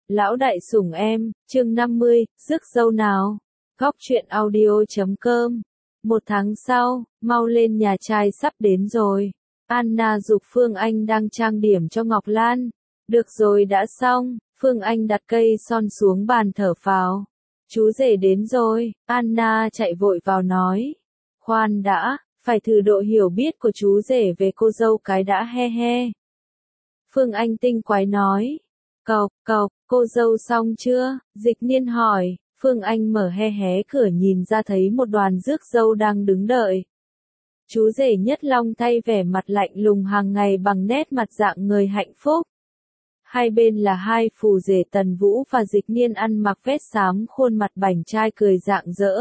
Lão đại sủng em, chương 50, rước dâu nào. Góc truyện audio.com. 1 tháng sau, mau lên nhà trai sắp đến rồi. Anna giục Phương Anh đang trang điểm cho Ngọc Lan. Được rồi đã xong, Phương Anh đặt cây son xuống bàn thở phào. Chú rể đến rồi, Anna chạy vội vào nói. Khoan đã, phải thử độ hiểu biết của chú rể về cô dâu cái đã he he. Phương Anh tinh quái nói. Cộc, cô dâu xong chưa? Dịch Niên hỏi. Phương Anh mở hé cửa nhìn ra thấy một đoàn rước dâu đang đứng đợi. Chú rể Nhất Long thay vẻ mặt lạnh lùng hàng ngày bằng nét mặt dạng người hạnh phúc. Hai bên là hai phù rể Tần Vũ và Dịch Niên ăn mặc vest xám khuôn mặt bảnh trai cười rạng rỡ.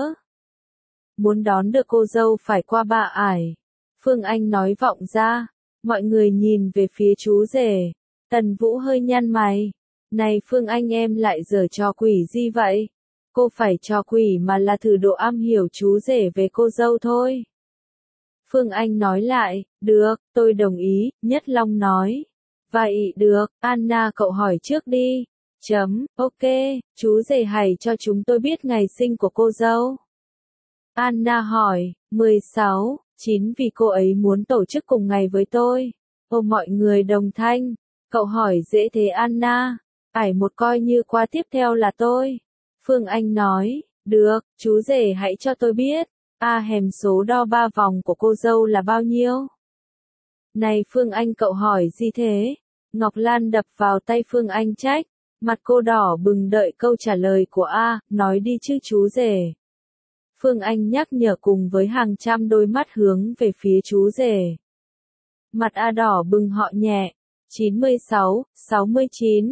Muốn đón được cô dâu phải qua 3 ải. Phương Anh nói vọng ra. Mọi người nhìn về phía chú rể. Tần Vũ hơi nhăn mày. Này Phương Anh em lại giở trò quỷ gì vậy? Cô phải trò quỷ mà là thử độ am hiểu chú rể về cô dâu thôi. Phương Anh nói lại, được, tôi đồng ý, Nhất Long nói. Vậy, được, Anna cậu hỏi trước đi. Ok, chú rể hãy cho chúng tôi biết ngày sinh của cô dâu. Anna hỏi, 16, 9 vì cô ấy muốn tổ chức cùng ngày với tôi. Mọi người đồng thanh. Cậu hỏi dễ thế Anna. Ải một coi như qua tiếp theo là tôi. Phương Anh nói, được, chú rể hãy cho tôi biết. Hèm số đo 3 vòng của cô dâu là bao nhiêu? Này Phương Anh cậu hỏi gì thế? Ngọc Lan đập vào tay Phương Anh trách. Mặt cô đỏ bừng đợi câu trả lời của nói đi chứ chú rể. Phương Anh nhắc nhở cùng với hàng trăm đôi mắt hướng về phía chú rể. Mặt đỏ bừng họ nhẹ. 96, 69,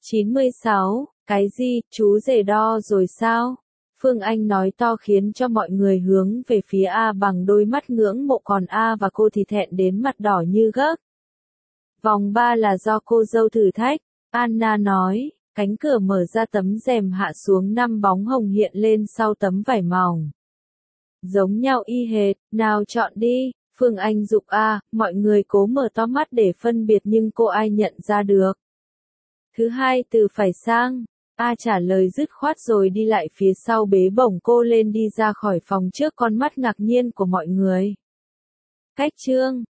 96, cái gì, chú rể đo rồi sao? Phương Anh nói to khiến cho mọi người hướng về phía bằng đôi mắt ngưỡng mộ còn và cô thì thẹn đến mặt đỏ như gấc. Vòng 3 là do cô dâu thử thách, Anna nói, cánh cửa mở ra tấm rèm hạ xuống 5 bóng hồng hiện lên sau tấm vải mỏng. Giống nhau y hệt, nào chọn đi. Phương Anh giục mọi người cố mở to mắt để phân biệt nhưng cô ai nhận ra được. Thứ hai từ phải sang, trả lời dứt khoát rồi đi lại phía sau bế bổng cô lên đi ra khỏi phòng trước con mắt ngạc nhiên của mọi người. Cách chương